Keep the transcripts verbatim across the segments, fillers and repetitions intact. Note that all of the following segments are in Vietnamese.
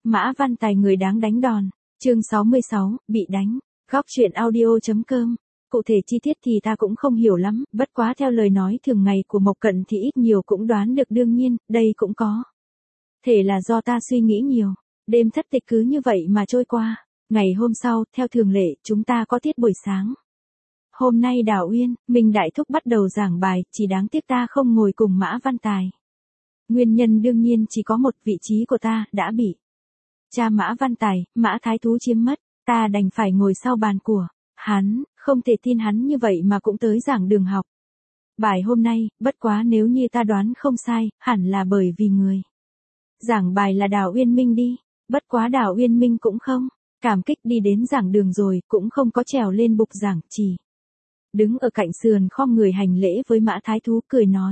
Mã Văn Tài người đáng đánh đòn. Chương sáu mươi sáu, bị đánh. Góc truyện audio.com. Cụ thể chi tiết thì ta cũng không hiểu lắm, bất quá theo lời nói thường ngày của Mộc Cận thì ít nhiều cũng đoán được, đương nhiên, đây cũng có thể là do ta suy nghĩ nhiều. Đêm thất tịch cứ như vậy mà trôi qua. Ngày hôm sau, theo thường lệ, chúng ta có tiết buổi sáng. Hôm nay Đào Uyên, Minh Đại Thúc bắt đầu giảng bài, chỉ đáng tiếc ta không ngồi cùng Mã Văn Tài. Nguyên nhân đương nhiên chỉ có một, vị trí của ta đã bị cha Mã Văn Tài, Mã Thái Thú chiếm mất, ta đành phải ngồi sau bàn của hắn, không thể tin hắn như vậy mà cũng tới giảng đường học. Bài hôm nay, bất quá nếu như ta đoán không sai, hẳn là bởi vì người giảng bài là Đào Uyên Minh đi, bất quá Đào Uyên Minh cũng không cảm kích đi đến giảng đường rồi, cũng không có trèo lên bục giảng, chỉ đứng ở cạnh sườn khom người hành lễ với Mã Thái Thú, cười nói: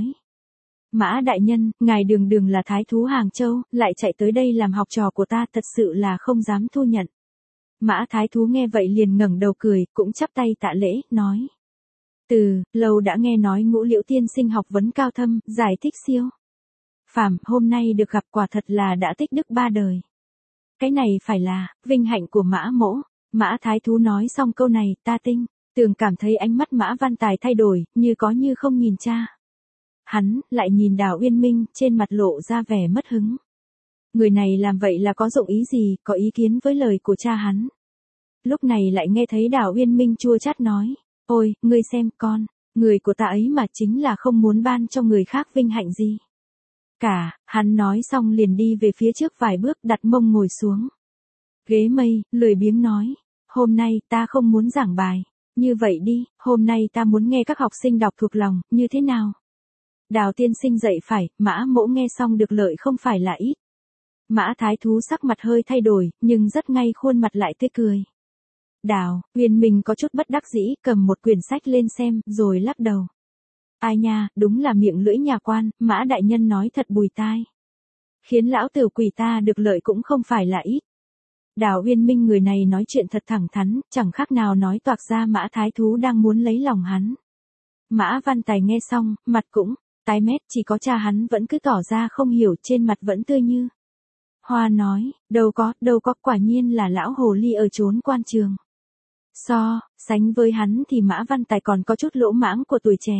Mã đại nhân, ngài đường đường là Thái Thú Hàng Châu, lại chạy tới đây làm học trò của ta, thật sự là không dám thu nhận. Mã Thái Thú nghe vậy liền ngẩng đầu cười, cũng chắp tay tạ lễ, nói: Từ lâu đã nghe nói Ngũ Liễu tiên sinh học vấn cao thâm, giải thích siêu phàm, hôm nay được gặp quả thật là đã tích đức ba đời. Cái này phải là vinh hạnh của Mã mỗ. Mã Thái Thú nói xong câu này, ta tinh tường cảm thấy ánh mắt Mã Văn Tài thay đổi, như có như không nhìn cha hắn, lại nhìn Đào Uyên Minh, trên mặt lộ ra vẻ mất hứng. Người này làm vậy là có dụng ý gì, có ý kiến với lời của cha hắn. Lúc này lại nghe thấy Đào Uyên Minh chua chát nói: Ôi, ngươi xem con, người của ta ấy mà chính là không muốn ban cho người khác vinh hạnh gì cả. Hắn nói xong liền đi về phía trước vài bước, đặt mông ngồi xuống ghế mây, lười biếng nói: Hôm nay ta không muốn giảng bài. Như vậy đi, hôm nay ta muốn nghe các học sinh đọc thuộc lòng, như thế nào? Đào tiên sinh dạy phải, Mã mỗ nghe xong được lợi không phải là ít. Mã Thái Thú sắc mặt hơi thay đổi, nhưng rất ngay khuôn mặt lại tươi cười. Đào Uyên Minh có chút bất đắc dĩ, cầm một quyển sách lên xem, rồi lắc đầu. Ai nha, đúng là miệng lưỡi nhà quan, Mã đại nhân nói thật bùi tai. Khiến lão tử quỷ ta được lợi cũng không phải là ít. Đào Uyên Minh người này nói chuyện thật thẳng thắn, chẳng khác nào nói toạc ra Mã Thái Thú đang muốn lấy lòng hắn. Mã Văn Tài nghe xong, mặt cũng tái mét, chỉ có cha hắn vẫn cứ tỏ ra không hiểu, trên mặt vẫn tươi như hoa, nói: Đâu có, đâu có, quả nhiên là lão hồ ly ở chốn quan trường. So sánh với hắn thì Mã Văn Tài còn có chút lỗ mãng của tuổi trẻ.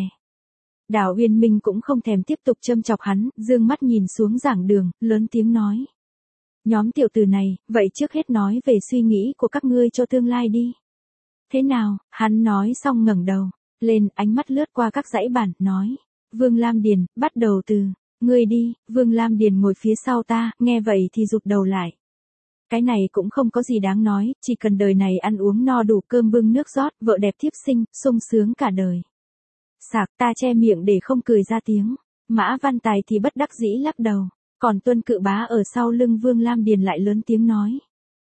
Đào Uyên Minh cũng không thèm tiếp tục châm chọc hắn, dương mắt nhìn xuống giảng đường, lớn tiếng nói: Nhóm tiểu tử này, vậy trước hết nói về suy nghĩ của các ngươi cho tương lai đi. Thế nào? Hắn nói xong ngẩng đầu lên, ánh mắt lướt qua các dãy bản, nói: Vương Lam Điền, bắt đầu từ ngươi đi. Vương Lam Điền ngồi phía sau ta, nghe vậy thì rụt đầu lại. Cái này cũng không có gì đáng nói, chỉ cần đời này ăn uống no đủ, cơm bưng nước rót, vợ đẹp thiếp sinh, sung sướng cả đời. Sạc, ta che miệng để không cười ra tiếng. Mã Văn Tài thì bất đắc dĩ lắc đầu. Còn Tuân Cự Bá ở sau lưng Vương Lam Điền lại lớn tiếng nói: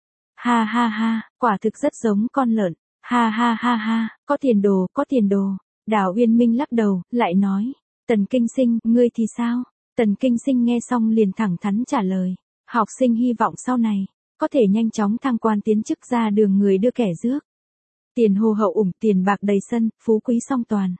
Ha ha ha, quả thực rất giống con lợn. Ha ha ha ha, có tiền đồ, có tiền đồ. Đào Uyên Minh lắc đầu, lại nói: Tần Kinh Sinh, ngươi thì sao? Tần Kinh Sinh nghe xong liền thẳng thắn trả lời: Học sinh hy vọng sau này có thể nhanh chóng thăng quan tiến chức, ra đường người đưa kẻ rước. Tiền hồ hậu ủng, tiền bạc đầy sân, phú quý song toàn.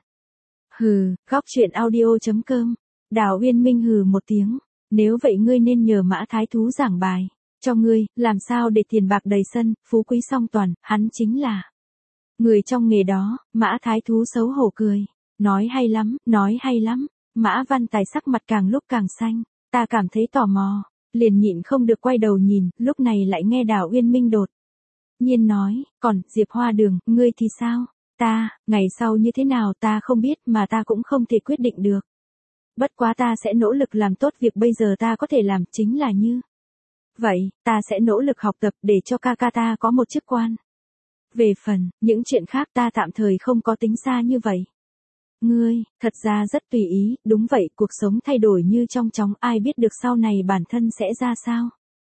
Hừ, góc truyện audio.com. Đào Uyên Minh hừ một tiếng. Nếu vậy ngươi nên nhờ Mã Thái Thú giảng bài cho ngươi, làm sao để tiền bạc đầy sân, phú quý song toàn, hắn chính là người trong nghề đó. Mã Thái Thú xấu hổ cười. Nói hay lắm, nói hay lắm. Mã Văn Tài sắc mặt càng lúc càng xanh. Ta cảm thấy tò mò, liền nhịn không được quay đầu nhìn, lúc này lại nghe Đào Uyên Minh đột nhiên nói: Còn, Diệp Hoa Đường, ngươi thì sao? Ta, ngày sau như thế nào ta không biết, mà ta cũng không thể quyết định được. Bất quá ta sẽ nỗ lực làm tốt việc bây giờ ta có thể làm, chính là như vậy, ta sẽ nỗ lực học tập để cho ca ca ta có một chức quan. Về phần, những chuyện khác ta tạm thời không có tính xa như vậy. Ngươi, thật ra rất tùy ý, đúng vậy, cuộc sống thay đổi như trong chóng, ai biết được sau này bản thân sẽ ra sao.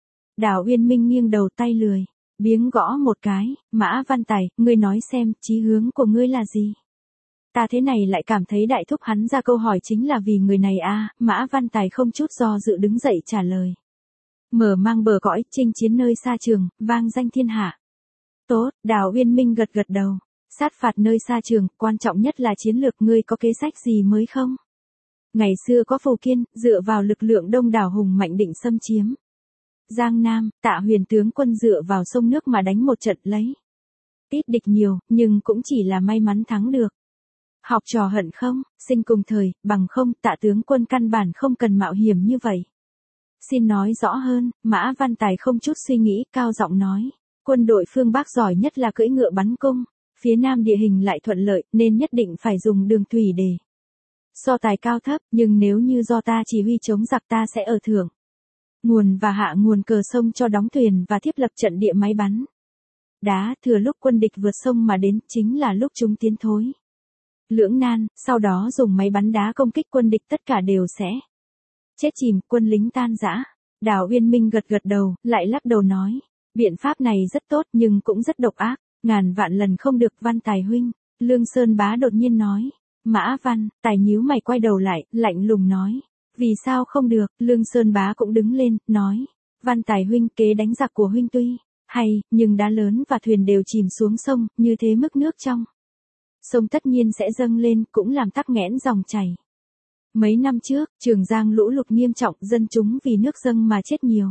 Đào Uyên Minh nghiêng đầu, tay lười biếng gõ một cái. Mã Văn Tài, ngươi nói xem, chí hướng của ngươi là gì? Ta thế này lại cảm thấy đại thúc hắn ra câu hỏi chính là vì người này à. Mã Văn Tài không chút do dự đứng dậy trả lời: Mở mang bờ cõi, chinh chiến nơi xa trường, vang danh thiên hạ. Tốt. Đào Uyên Minh gật gật đầu. Sát phạt nơi xa trường, quan trọng nhất là chiến lược, ngươi có kế sách gì mới không? Ngày xưa có Phù Kiên, dựa vào lực lượng đông đảo hùng mạnh định xâm chiếm Giang Nam, Tạ Huyền tướng quân dựa vào sông nước mà đánh một trận lấy. Ít địch nhiều, nhưng cũng chỉ là may mắn thắng được. Học trò hận không, sinh cùng thời, bằng không, Tạ tướng quân căn bản không cần mạo hiểm như vậy. Xin nói rõ hơn, Mã Văn Tài không chút suy nghĩ, cao giọng nói. Quân đội phương Bắc giỏi nhất là cưỡi ngựa bắn cung, phía Nam địa hình lại thuận lợi, nên nhất định phải dùng đường thủy để so tài cao thấp, nhưng nếu như do ta chỉ huy chống giặc ta sẽ ở thượng nguồn và hạ nguồn cờ sông cho đóng thuyền và thiết lập trận địa máy bắn đá, thừa lúc quân địch vượt sông mà đến, chính là lúc chúng tiến thối lưỡng nan, sau đó dùng máy bắn đá công kích quân địch, tất cả đều sẽ chết chìm, quân lính tan rã. Đào Uyên Minh gật gật đầu, lại lắc đầu nói, biện pháp này rất tốt nhưng cũng rất độc ác, ngàn vạn lần không được. Văn Tài huynh, Lương Sơn Bá đột nhiên nói. Mã Văn Tài nhíu mày quay đầu lại, lạnh lùng nói, vì sao không được? Lương Sơn Bá cũng đứng lên, nói, Văn Tài huynh, kế đánh giặc của huynh tuy hay, nhưng đá lớn và thuyền đều chìm xuống sông, như thế mức nước trong sông tất nhiên sẽ dâng lên, cũng làm tắc nghẽn dòng chảy. Mấy năm trước, Trường Giang lũ lụt nghiêm trọng, dân chúng vì nước dâng mà chết nhiều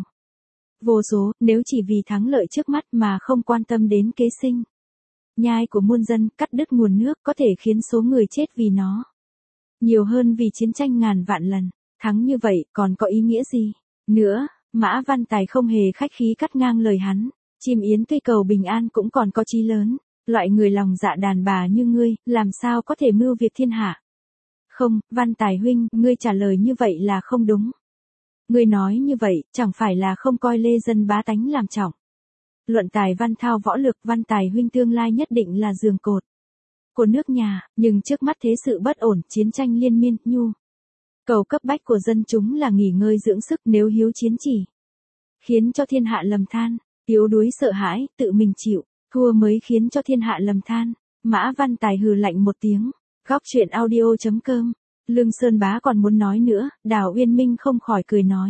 vô số, nếu chỉ vì thắng lợi trước mắt mà không quan tâm đến kế sinh nhai của muôn dân, cắt đứt nguồn nước, có thể khiến số người chết vì nó nhiều hơn vì chiến tranh ngàn vạn lần. Thắng như vậy còn có ý nghĩa gì nữa? Mã Văn Tài không hề khách khí cắt ngang lời hắn. Chim yến tuy cầu bình an cũng còn có chí lớn, loại người lòng dạ đàn bà như ngươi, làm sao có thể mưu việc thiên hạ? Không, Văn Tài huynh, ngươi trả lời như vậy là không đúng. Ngươi nói như vậy, chẳng phải là không coi lê dân bá tánh làm trọng. Luận tài văn thao võ lược, Văn Tài huynh tương lai nhất định là giường cột của nước nhà, nhưng trước mắt thế sự bất ổn, chiến tranh liên miên, nhu cầu cấp bách của dân chúng là nghỉ ngơi dưỡng sức, nếu hiếu chiến chỉ khiến cho thiên hạ lầm than, yếu đuối sợ hãi, tự mình chịu thua mới khiến cho thiên hạ lầm than. Mã Văn Tài hừ lạnh một tiếng. Góc truyện audio chấm com. Lương Sơn Bá còn muốn nói nữa, Đào Uyên Minh không khỏi cười nói.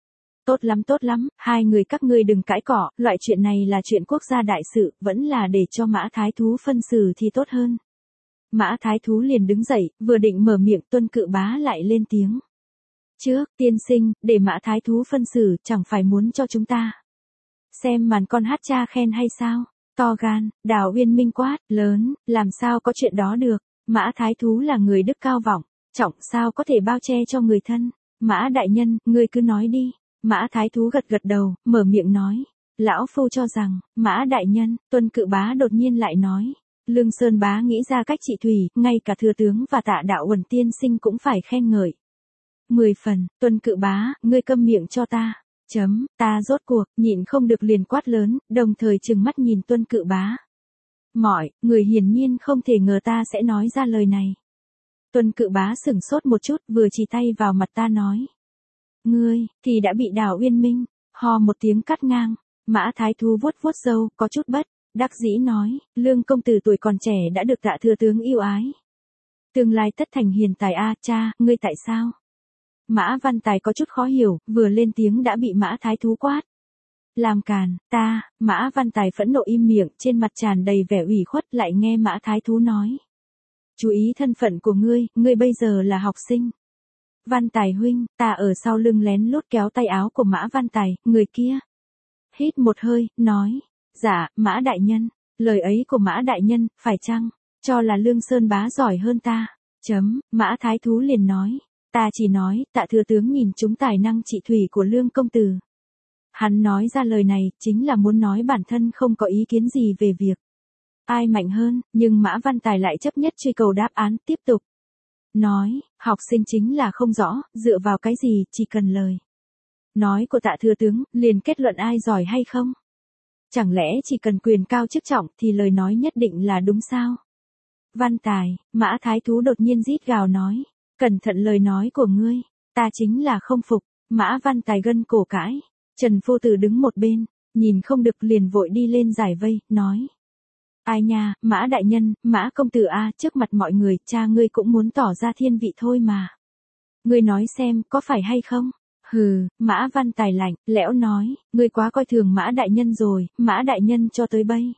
Tốt lắm tốt lắm, hai người các ngươi đừng cãi cọ, loại chuyện này là chuyện quốc gia đại sự, vẫn là để cho Mã Thái Thú phân xử thì tốt hơn. Mã Thái Thú liền đứng dậy, vừa định mở miệng, Tuân Cự Bá lại lên tiếng. Trước, tiên sinh, để Mã Thái Thú phân xử, chẳng phải muốn cho chúng ta xem màn con hát cha khen hay sao? To gan, Đào Uyên Minh quát, lớn, làm sao có chuyện đó được? Mã Thái Thú là người đức cao vọng trọng, sao có thể bao che cho người thân? Mã đại nhân, ngươi cứ nói đi. Mã Thái Thú gật gật đầu, mở miệng nói. Lão phu cho rằng, Mã đại nhân. Tuân Cự Bá đột nhiên lại nói. Lương Sơn Bá nghĩ ra cách trị thủy, ngay cả thừa tướng và Tạ Đạo Uẩn tiên sinh cũng phải khen ngợi. Mười phần, Tuân Cự Bá, ngươi câm miệng cho ta. Chấm, ta rốt cuộc, nhịn không được liền quát lớn, đồng thời trừng mắt nhìn Tuân Cự Bá. Mọi người hiển nhiên không thể ngờ ta sẽ nói ra lời này. Tuân Cự Bá sửng sốt một chút, vừa chỉ tay vào mặt ta nói. Ngươi, thì đã bị Đào Uyên Minh, ho một tiếng cắt ngang. Mã Thái Thú vuốt vuốt râu, có chút bất đắc dĩ nói, Lương công tử tuổi còn trẻ đã được Tạ thừa tướng yêu ái. Tương lai tất thành hiền tài a, cha, ngươi tại sao? Mã Văn Tài có chút khó hiểu, vừa lên tiếng đã bị Mã Thái Thú quát. Làm càn, ta, Mã Văn Tài phẫn nộ im miệng, trên mặt tràn đầy vẻ ủy khuất, lại nghe Mã Thái Thú nói. Chú ý thân phận của ngươi, ngươi bây giờ là học sinh. Văn Tài huynh, ta ở sau lưng lén lút kéo tay áo của Mã Văn Tài, người kia. Hít một hơi, nói. Dạ, Mã đại nhân, lời ấy của Mã đại nhân, phải chăng, cho là Lương Sơn Bá giỏi hơn ta. Chấm, Mã Thái Thú liền nói. Ta chỉ nói, Tạ thừa tướng nhìn chúng tài năng trị thủy của Lương công tử. Hắn nói ra lời này, chính là muốn nói bản thân không có ý kiến gì về việc ai mạnh hơn, nhưng Mã Văn Tài lại chấp nhất truy cầu đáp án, tiếp tục. Nói, học sinh chính là không rõ, dựa vào cái gì, chỉ cần lời nói của Tạ thừa tướng, liền kết luận ai giỏi hay không? Chẳng lẽ chỉ cần quyền cao chức trọng thì lời nói nhất định là đúng sao? Văn Tài, Mã Thái Thú đột nhiên rít gào nói, cẩn thận lời nói của ngươi, ta chính là không phục. Mã Văn Tài gân cổ cãi, Trần Phu Tử đứng một bên, nhìn không được liền vội đi lên giải vây, nói. Ai nha, Mã đại nhân, Mã công tử a, trước mặt mọi người, cha ngươi cũng muốn tỏ ra thiên vị thôi mà. Ngươi nói xem, có phải hay không? Hừ, Mã Văn Tài lạnh, lẽo nói, ngươi quá coi thường Mã đại nhân rồi, Mã đại nhân cho tới bây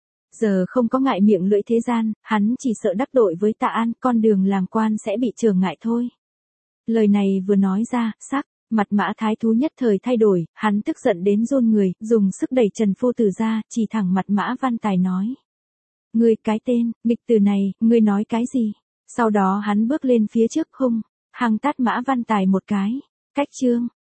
giờ không có ngại miệng lưỡi thế gian, hắn chỉ sợ đắc tội với Tạ An, con đường làm quan sẽ bị trở ngại thôi. Lời này vừa nói ra, sắc Mặt Mã Thái Thú nhất thời thay đổi, hắn tức giận đến run người, dùng sức đẩy Trần Phu Tử ra, chỉ thẳng mặt Mã Văn Tài nói. Ngươi cái tên, nghịch tử này, ngươi nói cái gì? Sau đó hắn bước lên phía trước hung, hăng tát Mã Văn Tài một cái. Cách chương.